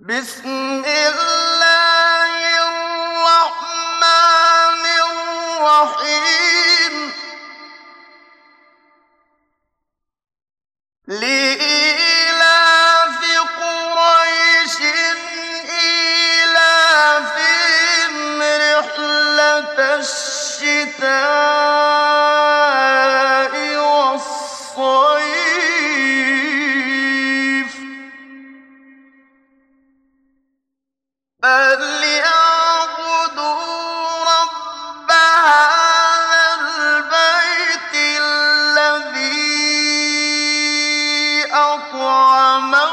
بسم الله الرحمن الرحيم لإيلاف قريش إيلافهم رحلة الشتاء والصيف فليعبدوا رب هذا البيت الذي أطعمهم